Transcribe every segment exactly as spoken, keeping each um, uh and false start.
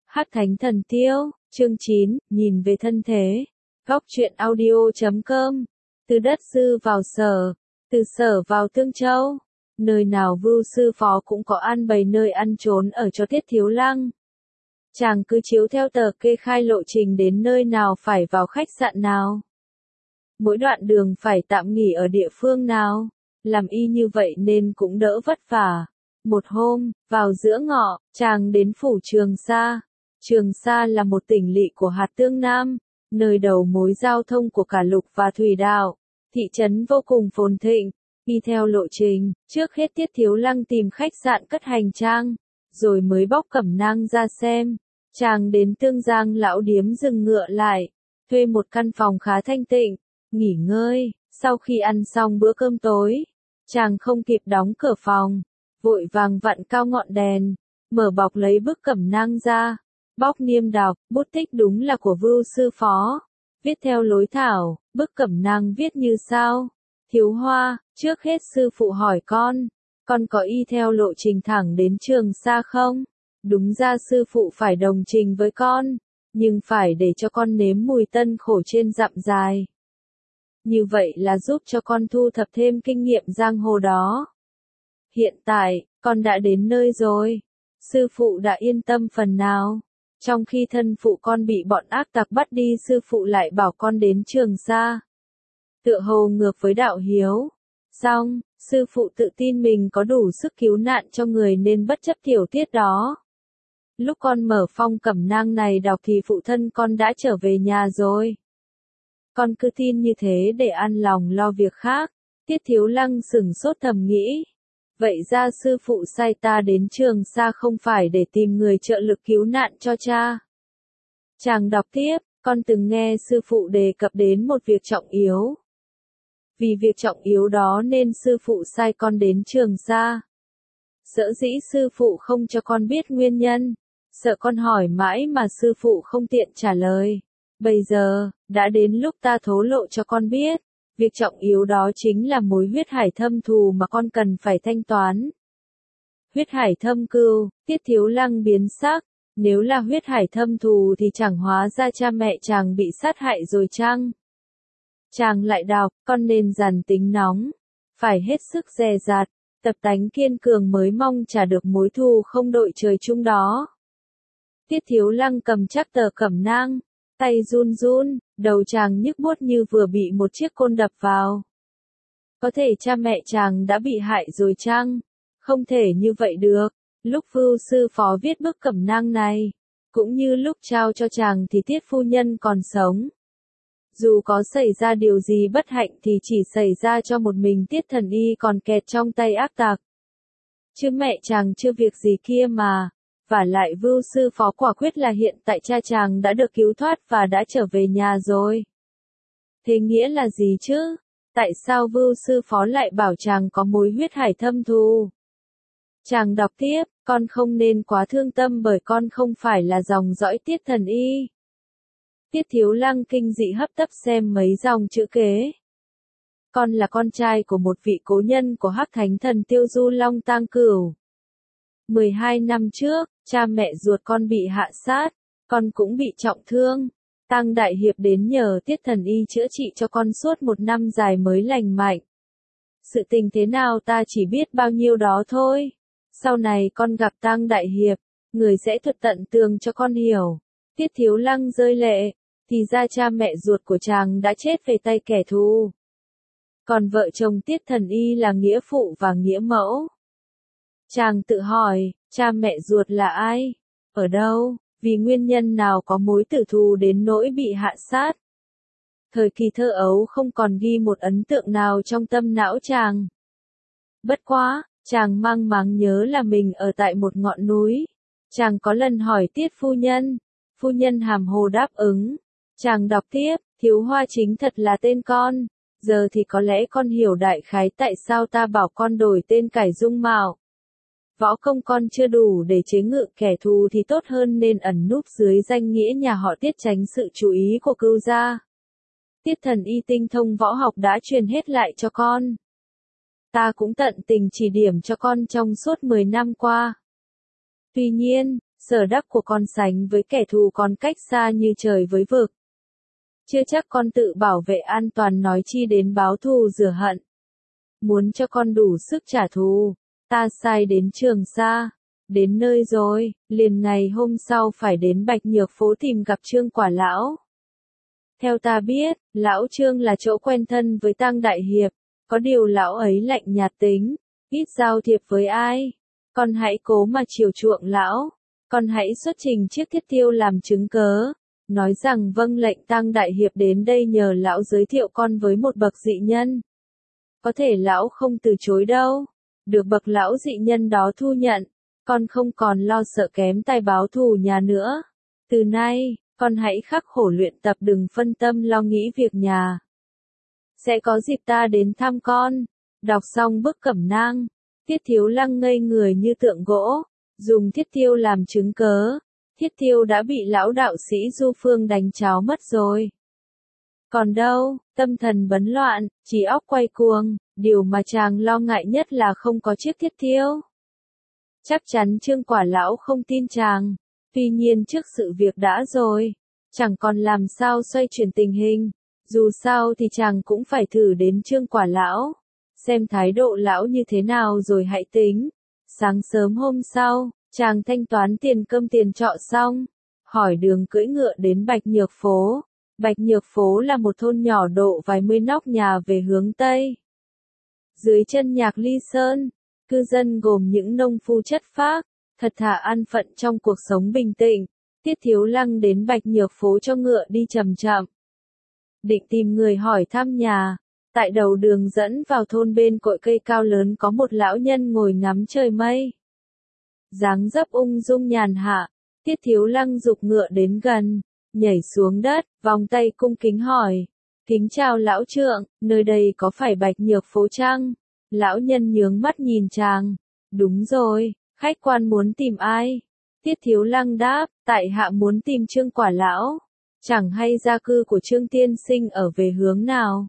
Hắc Thánh Thần Tiêu, chương chín, nhìn về thân thế. Góc truyện audio chấm com. Từ đất sư vào sở, từ sở vào Tương Châu. Nơi nào Vưu sư phó cũng có an bày nơi ăn trốn ở cho Tiết Thiếu Lăng. Chàng cứ chiếu theo tờ kê khai lộ trình đến nơi nào phải vào khách sạn nào. Mỗi đoạn đường phải tạm nghỉ ở địa phương nào. Làm y như vậy nên cũng đỡ vất vả. Một hôm, vào giữa ngọ, chàng đến phủ Trường Sa. Trường Sa là một tỉnh lỵ của hạt Tương Nam, nơi đầu mối giao thông của cả lục và thủy đạo. Thị trấn vô cùng phồn thịnh. Y theo lộ trình, trước hết Tiết Thiếu Lăng tìm khách sạn cất hành trang, rồi mới bóc cẩm nang ra xem. Chàng đến Tương Giang lão điếm dừng ngựa lại, thuê một căn phòng khá thanh tịnh, nghỉ ngơi. Sau khi ăn xong bữa cơm tối, chàng không kịp đóng cửa phòng, vội vàng vặn cao ngọn đèn, mở bọc lấy bức cẩm nang ra, bóc niêm đọc, bút tích đúng là của Vưu sư phó, viết theo lối thảo. Bức cẩm nang viết như sau: Thiếu Hoa, trước hết sư phụ hỏi con, con có y theo lộ trình thẳng đến Trường Sa không? Đúng ra sư phụ phải đồng trình với con, nhưng phải để cho con nếm mùi tân khổ trên dặm dài. Như vậy là giúp cho con thu thập thêm kinh nghiệm giang hồ đó. Hiện tại, con đã đến nơi rồi. Sư phụ đã yên tâm phần nào. Trong khi thân phụ con bị bọn ác tặc bắt đi, sư phụ lại bảo con đến Trường Sa. Tựa hồ ngược với đạo hiếu. Xong, sư phụ tự tin mình có đủ sức cứu nạn cho người nên bất chấp tiểu tiết đó. Lúc con mở phong cẩm nang này đọc thì phụ thân con đã trở về nhà rồi. Con cứ tin như thế để an lòng lo việc khác. Tiết Thiếu Lăng sửng sốt thầm nghĩ. Vậy ra sư phụ sai ta đến Trường Sa không phải để tìm người trợ lực cứu nạn cho cha. Chàng đọc tiếp, con từng nghe sư phụ đề cập đến một việc trọng yếu. Vì việc trọng yếu đó nên sư phụ sai con đến Trường Sa. Sở dĩ sư phụ không cho con biết nguyên nhân, sợ con hỏi mãi mà sư phụ không tiện trả lời. Bây giờ, đã đến lúc ta thổ lộ cho con biết. Việc trọng yếu đó chính là mối huyết hải thâm thù mà con cần phải thanh toán. Huyết hải thâm cừu, Tiết Thiếu Lăng biến sắc. Nếu là huyết hải thâm thù thì chẳng hóa ra cha mẹ chàng bị sát hại rồi chăng? Chàng lại đọc, con nên dằn tính nóng, phải hết sức dè dặt, tập tánh kiên cường mới mong trả được mối thù không đội trời chung đó. Tiết Thiếu Lăng cầm chắc tờ cẩm nang, tay run run, đầu chàng nhức buốt như vừa bị một chiếc côn đập vào. Có thể cha mẹ chàng đã bị hại rồi chăng? Không thể như vậy được. Lúc Vưu sư phó viết bức cẩm nang này, cũng như lúc trao cho chàng thì Tiết phu nhân còn sống. Dù có xảy ra điều gì bất hạnh thì chỉ xảy ra cho một mình Tiết Thần Y còn kẹt trong tay ác tặc. Chứ mẹ chàng chưa việc gì kia mà. Vả lại Vưu sư phó quả quyết là hiện tại cha chàng đã được cứu thoát và đã trở về nhà rồi. Thế nghĩa là gì chứ? Tại sao Vưu sư phó lại bảo chàng có mối huyết hải thâm thù? Chàng đọc tiếp, con không nên quá thương tâm bởi con không phải là dòng dõi Tiết Thần Y. Tiết Thiếu Lăng kinh dị hấp tấp xem mấy dòng chữ kế. Con là con trai của một vị cố nhân của Hắc Thánh Thần Tiêu Du Long Tang Cửu. mười hai năm trước, cha mẹ ruột con bị hạ sát, con cũng bị trọng thương. Tang Đại Hiệp đến nhờ Tiết Thần Y chữa trị cho con suốt một năm dài mới lành mạnh. Sự tình thế nào ta chỉ biết bao nhiêu đó thôi. Sau này con gặp Tang Đại Hiệp, người sẽ thuật tận tường cho con hiểu. Tiết Thiếu Lăng rơi lệ, thì ra cha mẹ ruột của chàng đã chết về tay kẻ thù. Còn vợ chồng Tiết Thần Y là nghĩa phụ và nghĩa mẫu. Chàng tự hỏi, cha mẹ ruột là ai? Ở đâu? Vì nguyên nhân nào có mối tử thù đến nỗi bị hạ sát? Thời kỳ thơ ấu không còn ghi một ấn tượng nào trong tâm não chàng. Bất quá, chàng mang máng nhớ là mình ở tại một ngọn núi. Chàng có lần hỏi Tiết phu nhân. Phu nhân hàm hồ đáp ứng. Chàng đọc tiếp, Thiếu Hoa chính thật là tên con. Giờ thì có lẽ con hiểu đại khái tại sao ta bảo con đổi tên cải dung mạo. Võ công con chưa đủ để chế ngự kẻ thù thì tốt hơn nên ẩn núp dưới danh nghĩa nhà họ Tiết tránh sự chú ý của cưu gia. Tiết Thần Y tinh thông võ học đã truyền hết lại cho con. Ta cũng tận tình chỉ điểm cho con trong suốt mười năm qua. Tuy nhiên, Sở đắc của con sánh với kẻ thù còn cách xa như trời với vực. Chưa chắc con tự bảo vệ an toàn nói chi đến báo thù rửa hận. Muốn cho con đủ sức trả thù, ta sai đến Trường Sa. Đến nơi rồi, liền ngày hôm sau phải đến Bạch Nhược phố tìm gặp Trương Quả Lão. Theo ta biết, Lão Trương là chỗ quen thân với Tang Đại Hiệp, có điều Lão ấy lạnh nhạt tính, ít giao thiệp với ai. Con hãy cố mà chiều chuộng Lão, con hãy xuất trình chiếc thiết tiêu làm chứng cớ, nói rằng vâng lệnh Tang Đại Hiệp đến đây nhờ Lão giới thiệu con với một bậc dị nhân. Có thể Lão không từ chối đâu, được bậc Lão dị nhân đó thu nhận, con không còn lo sợ kém tài báo thù nhà nữa. Từ nay, con hãy khắc khổ luyện tập đừng phân tâm lo nghĩ việc nhà. Sẽ có dịp ta đến thăm con. Đọc xong bức cẩm nang, Tiết Thiếu Lăng ngây người như tượng gỗ, dùng thiết tiêu làm chứng cớ. Thiết tiêu đã bị lão đạo sĩ Du Phương đánh cháo mất rồi. Còn đâu, tâm thần bấn loạn, trí óc quay cuồng, điều mà chàng lo ngại nhất là không có chiếc thiết tiêu. Chắc chắn Trương Quả Lão không tin chàng, tuy nhiên trước sự việc đã rồi, chẳng còn làm sao xoay chuyển tình hình, dù sao thì chàng cũng phải thử đến Trương Quả Lão, xem thái độ lão như thế nào rồi hãy tính. Sáng sớm hôm sau, chàng thanh toán tiền cơm tiền trọ xong, hỏi đường cưỡi ngựa đến Bạch Nhược phố. Bạch Nhược phố là một thôn nhỏ độ vài mươi nóc nhà về hướng Tây. Dưới chân Nhạc Ly Sơn, cư dân gồm những nông phu chất phác, thật thà an phận trong cuộc sống bình tĩnh. Tiết Thiếu Lăng đến Bạch Nhược phố cho ngựa đi chậm chậm. Định tìm người hỏi thăm nhà, tại đầu đường dẫn vào thôn bên cội cây cao lớn có một lão nhân ngồi ngắm trời mây. Dáng dấp ung dung nhàn hạ, Tiết Thiếu Lăng giục ngựa đến gần, nhảy xuống đất, vòng tay cung kính hỏi. Kính chào lão trượng, nơi đây có phải Bạch Nhược phố chăng? Lão nhân nhướng mắt nhìn chàng. Đúng rồi, khách quan muốn tìm ai? Tiết Thiếu Lăng đáp, tại hạ muốn tìm Trương Quả Lão. Chẳng hay gia cư của Trương tiên sinh ở về hướng nào?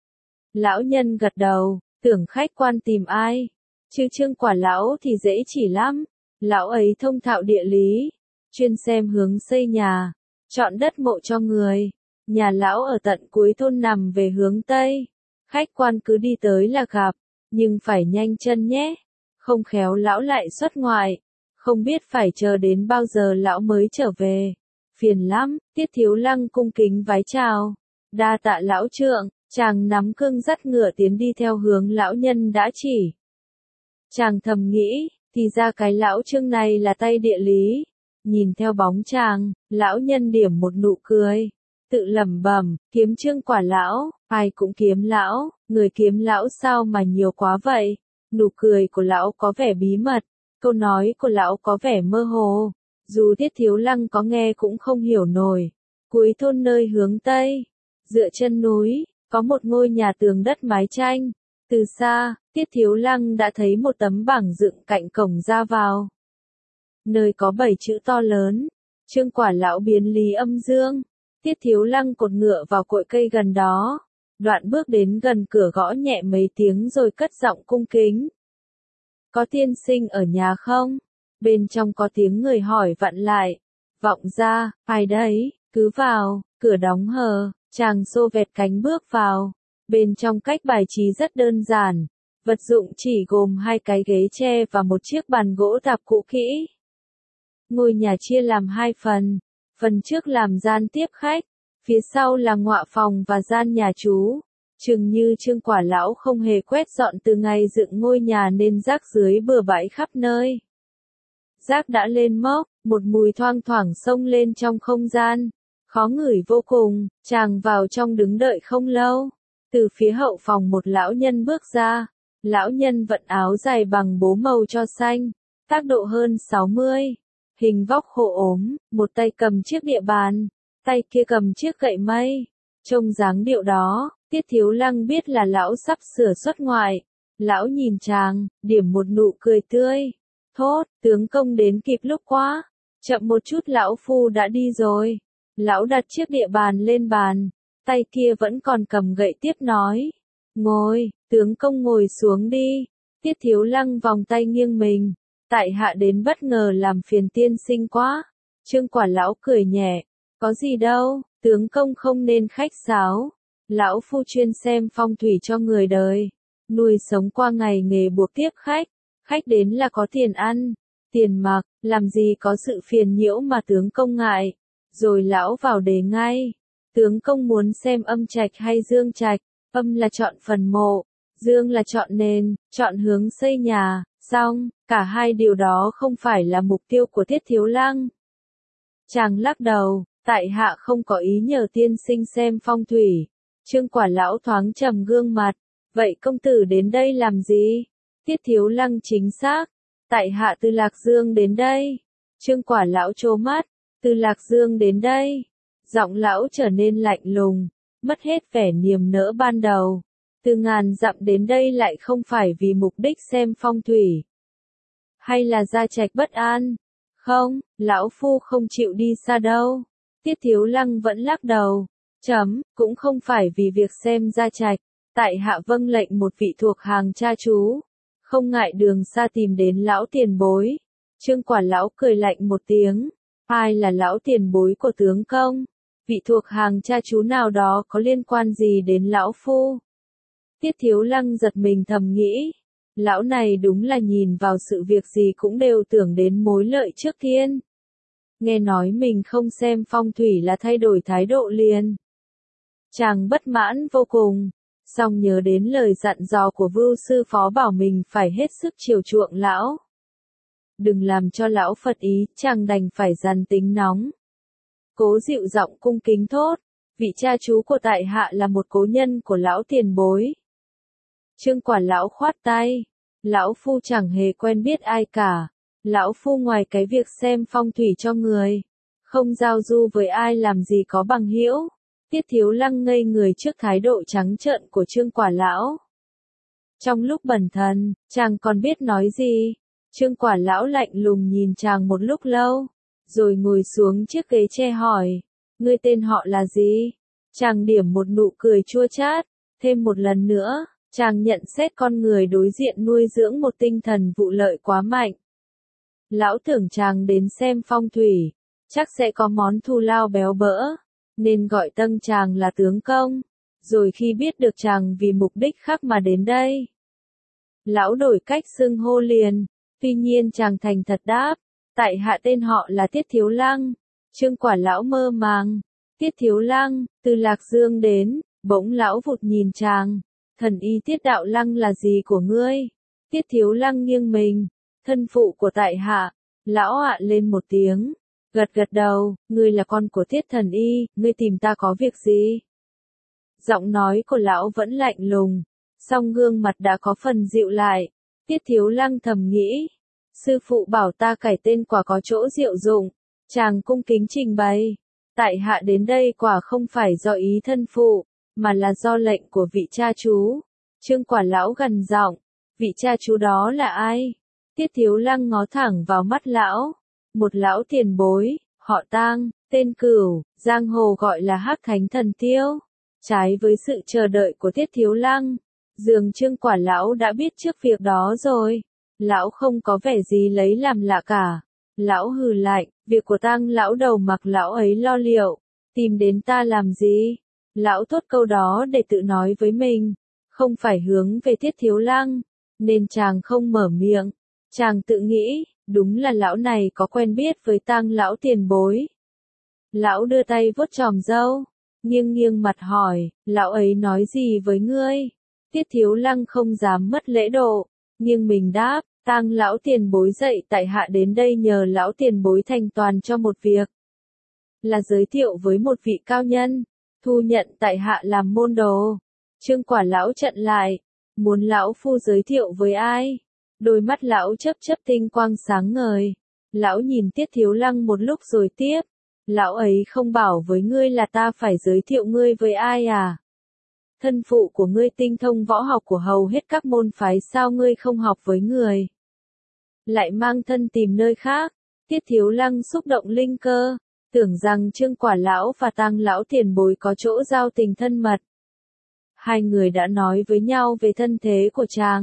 Lão nhân gật đầu, tưởng khách quan tìm ai? Chứ Trương Quả Lão thì dễ chỉ lắm. Lão ấy thông thạo địa lý, chuyên xem hướng xây nhà, chọn đất mộ cho người. Nhà lão ở tận cuối thôn nằm về hướng Tây. Khách quan cứ đi tới là gặp, nhưng phải nhanh chân nhé. Không khéo lão lại xuất ngoại, không biết phải chờ đến bao giờ lão mới trở về. Phiền lắm. Tiết Thiếu Lăng cung kính vái chào. Đa tạ lão trượng, chàng nắm cương dắt ngựa tiến đi theo hướng lão nhân đã chỉ. Chàng thầm nghĩ, thì ra cái lão Trương này là tay địa lý. Nhìn theo bóng chàng, lão nhân điểm một nụ cười, tự lẩm bẩm, kiếm Trương Quả Lão, ai cũng kiếm lão, người kiếm lão sao mà nhiều quá vậy? Nụ cười của lão có vẻ bí mật, câu nói của lão có vẻ mơ hồ, dù Tiết Thiếu Lăng có nghe cũng không hiểu nổi. Cuối thôn nơi hướng Tây, dựa chân núi, có một ngôi nhà tường đất mái tranh. Từ xa, Tiết Thiếu Lăng đã thấy một tấm bảng dựng cạnh cổng ra vào. Nơi có bảy chữ to lớn, Trương Quả Lão biến lý âm dương. Tiết Thiếu Lăng cột ngựa vào cội cây gần đó, đoạn bước đến gần cửa gõ nhẹ mấy tiếng rồi cất giọng cung kính. Có tiên sinh ở nhà không? Bên trong có tiếng người hỏi vặn lại. Vọng ra, ai đấy, cứ vào, cửa đóng hờ, chàng xô vẹt cánh bước vào. Bên trong cách bài trí rất đơn giản, vật dụng chỉ gồm hai cái ghế tre và một chiếc bàn gỗ tạp cũ kỹ. Ngôi nhà chia làm hai phần, phần trước làm gian tiếp khách, phía sau là ngọa phòng và gian nhà trú. Chừng như Trương Quả Lão không hề quét dọn từ ngày dựng ngôi nhà nên rác dưới bừa bãi khắp nơi. Rác đã lên mốc, một mùi thoang thoảng xông lên trong không gian, khó ngửi vô cùng. Chàng vào trong đứng đợi không lâu, từ phía hậu phòng một lão nhân bước ra. Lão nhân vận áo dài bằng bố màu cho xanh, tác độ hơn sáu mươi, hình vóc khô ốm, một tay cầm chiếc địa bàn, tay kia cầm chiếc gậy mây. Trông dáng điệu đó, Tiết Thiếu Lăng biết là lão sắp sửa xuất ngoại. Lão nhìn chàng, điểm một nụ cười tươi. Thốt, tướng công đến kịp lúc quá. Chậm một chút lão phu đã đi rồi. Lão đặt chiếc địa bàn lên bàn, tay kia vẫn còn cầm gậy tiếp nói. Ngồi, tướng công ngồi xuống đi. Tiết Thiếu Lăng vòng tay nghiêng mình, Tại hạ đến bất ngờ làm phiền tiên sinh quá. Trương Quả Lão cười nhẹ, có gì đâu, tướng công không nên khách sáo. Lão phu chuyên xem phong thủy cho người đời, nuôi sống qua ngày nghề buộc tiếp khách, khách đến là có tiền ăn, tiền mặc, làm gì có sự phiền nhiễu mà tướng công ngại. Rồi lão vào đề ngay, tướng công muốn xem âm trạch hay dương trạch, âm là chọn phần mộ, dương là chọn nền, chọn hướng xây nhà, xong, cả hai điều đó không phải là mục tiêu của Tiết Thiếu Lăng. Chàng lắc đầu, tại hạ không có ý nhờ tiên sinh xem phong thủy. Trương Quả Lão thoáng trầm gương mặt, vậy công tử đến đây làm gì? Tiết Thiếu Lăng chính xác, tại hạ từ Lạc Dương đến đây. Trương Quả Lão trố mắt, từ Lạc Dương đến đây. Giọng lão trở nên lạnh lùng, mất hết vẻ niềm nỡ ban đầu. Từ ngàn dặm đến đây lại không phải vì mục đích xem phong thủy. Hay là gia trạch bất an? Không, lão phu không chịu đi xa đâu. Tiết Thiếu Lăng vẫn lắc đầu. Chấm, cũng không phải vì việc xem gia trạch. Tại hạ vâng lệnh một vị thuộc hàng cha chú. Không ngại đường xa tìm đến lão tiền bối. Trương Quả Lão cười lạnh một tiếng. Ai là lão tiền bối của tướng công? Vị thuộc hàng cha chú nào đó có liên quan gì đến lão phu? Tiết Thiếu Lăng giật mình thầm nghĩ. Lão này đúng là nhìn vào sự việc gì cũng đều tưởng đến mối lợi trước tiên. Nghe nói mình không xem phong thủy là thay đổi thái độ liền. Chàng bất mãn vô cùng, song nhớ đến lời dặn dò của Vưu sư phó bảo mình phải hết sức chiều chuộng lão. Đừng làm cho lão phật ý, chàng đành phải dằn tính nóng. Cố dịu giọng cung kính thốt, vị cha chú của tại hạ là một cố nhân của lão tiền bối. Trương Quả Lão khoát tay, lão phu chẳng hề quen biết ai cả, lão phu ngoài cái việc xem phong thủy cho người, không giao du với ai làm gì có bằng hữu. Tiết Thiếu Lăng ngây người trước thái độ trắng trợn của Trương Quả Lão. Trong lúc bần thần, chàng còn biết nói gì? Trương Quả Lão lạnh lùng nhìn chàng một lúc lâu, rồi ngồi xuống chiếc ghế tre hỏi, ngươi tên họ là gì? Chàng điểm một nụ cười chua chát, thêm một lần nữa, chàng nhận xét con người đối diện nuôi dưỡng một tinh thần vụ lợi quá mạnh. Lão tưởng chàng đến xem phong thủy, chắc sẽ có món thù lao béo bỡ, nên gọi tân chàng là tướng công, rồi khi biết được chàng vì mục đích khác mà đến đây. Lão đổi cách xưng hô liền, tuy nhiên chàng thành thật đáp, tại hạ tên họ là Tiết Thiếu Lăng. Trương Quả Lão mơ màng, Tiết Thiếu Lăng, từ Lạc Dương đến, bỗng lão vụt nhìn chàng, thần y Tiết Đạo Lăng là gì của ngươi? Tiết Thiếu Lăng nghiêng mình, thân phụ của tại hạ. Lão ạ lên một tiếng, gật gật đầu, ngươi là con của Tiết thần y, ngươi tìm ta có việc gì? Giọng nói của lão vẫn lạnh lùng, song gương mặt đã có phần dịu lại. Tiết Thiếu Lăng thầm nghĩ, sư phụ bảo ta cải tên quả có chỗ diệu dụng. Chàng cung kính trình bày, tại hạ đến đây quả không phải do ý thân phụ, mà là do lệnh của vị cha chú. Trương Quả Lão gần giọng, vị cha chú đó là ai? Tiết Thiếu Lăng ngó thẳng vào mắt lão, một lão tiền bối, họ Tang, tên Cửu, giang hồ gọi là Hắc Thánh Thần Tiêu. Trái với sự chờ đợi của Tiết Thiếu Lăng, dường Trương Quả Lão đã biết trước việc đó rồi. Lão không có vẻ gì lấy làm lạ cả. Lão hừ lạnh, việc của Tang lão đầu mặc lão ấy lo liệu, tìm đến ta làm gì? Lão thốt câu đó để tự nói với mình, không phải hướng về Tiết Thiếu Lăng, nên chàng không mở miệng. Chàng tự nghĩ, đúng là lão này có quen biết với Tang lão tiền bối. Lão đưa tay vuốt chòm râu, nghiêng nghiêng mặt hỏi, lão ấy nói gì với ngươi? Tiết Thiếu Lăng không dám mất lễ độ, nghiêng mình đáp, Tang lão tiền bối dạy tại hạ đến đây nhờ lão tiền bối thành toàn cho một việc. Là giới thiệu với một vị cao nhân, thu nhận tại hạ làm môn đồ. Trương Quả Lão chặn lại, muốn lão phu giới thiệu với ai? Đôi mắt lão chớp chớp tinh quang sáng ngời. Lão nhìn Tiết Thiếu Lăng một lúc rồi tiếp, lão ấy không bảo với ngươi là ta phải giới thiệu ngươi với ai à? Thân phụ của ngươi tinh thông võ học của hầu hết các môn phái, sao ngươi không học với người? Lại mang thân tìm nơi khác. Tiết Thiếu Lăng xúc động linh cơ, tưởng rằng Trương Quả Lão và Tang lão tiền bối có chỗ giao tình thân mật. Hai người đã nói với nhau về thân thế của chàng,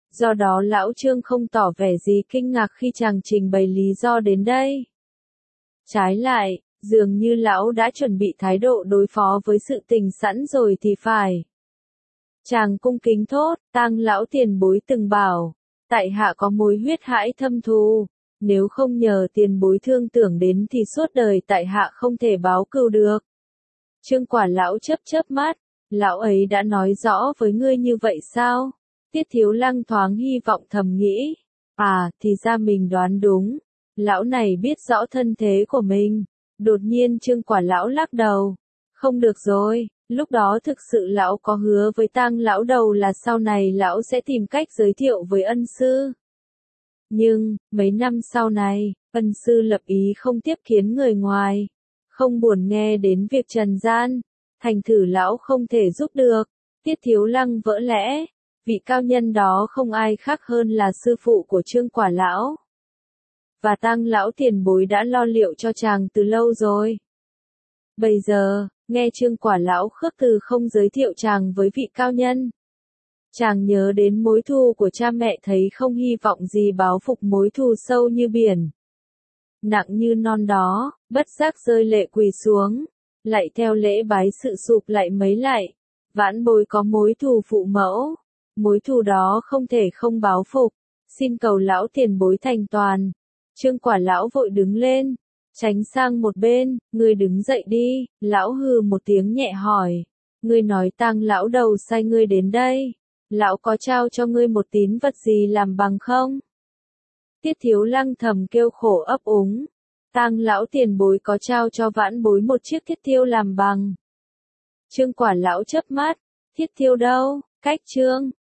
do đó lão Trương không tỏ vẻ gì kinh ngạc khi chàng trình bày lý do đến đây. Trái lại, dường như lão đã chuẩn bị thái độ đối phó với sự tình sẵn rồi thì phải. Chàng cung kính thốt, Tang lão tiền bối từng bảo, tại hạ có mối huyết hãi thâm thù, nếu không nhờ tiền bối thương tưởng đến thì suốt đời tại hạ không thể báo cừu được. Trương Quả lão chớp chớp mắt, lão ấy đã nói rõ với ngươi như vậy sao? Tiết Thiếu Lăng thoáng hy vọng thầm nghĩ, à, thì ra mình đoán đúng, lão này biết rõ thân thế của mình. Đột nhiên Trương Quả lão lắc đầu, không được rồi, lúc đó thực sự lão có hứa với Tang lão đầu là sau này lão sẽ tìm cách giới thiệu với ân sư. Nhưng, mấy năm sau này, ân sư lập ý không tiếp kiến người ngoài, không buồn nghe đến việc trần gian, thành thử lão không thể giúp được. Tiết Thiếu Lăng vỡ lẽ, vị cao nhân đó không ai khác hơn là sư phụ của Trương Quả lão. Và Tang lão tiền bối đã lo liệu cho chàng từ lâu rồi. Bây giờ, nghe Trương Quả lão khước từ không giới thiệu chàng với vị cao nhân. Chàng nhớ đến mối thù của cha mẹ thấy không hy vọng gì báo phục mối thù sâu như biển. Nặng như non đó, bất giác rơi lệ quỳ xuống, lại theo lễ bái sự sụp lại mấy lại. Vãn bối có mối thù phụ mẫu, mối thù đó không thể không báo phục, xin cầu lão tiền bối thành toàn. Trương Quả lão vội đứng lên, tránh sang một bên, ngươi đứng dậy đi, lão hừ một tiếng nhẹ hỏi, ngươi nói Tang lão đầu sai ngươi đến đây, lão có trao cho ngươi một tín vật gì làm bằng không? Tiết Thiếu Lăng thầm kêu khổ ấp úng, Tang lão tiền bối có trao cho vãn bối một chiếc thiết thiêu làm bằng. Trương Quả lão chớp mắt, thiết thiêu đâu, cách Trương,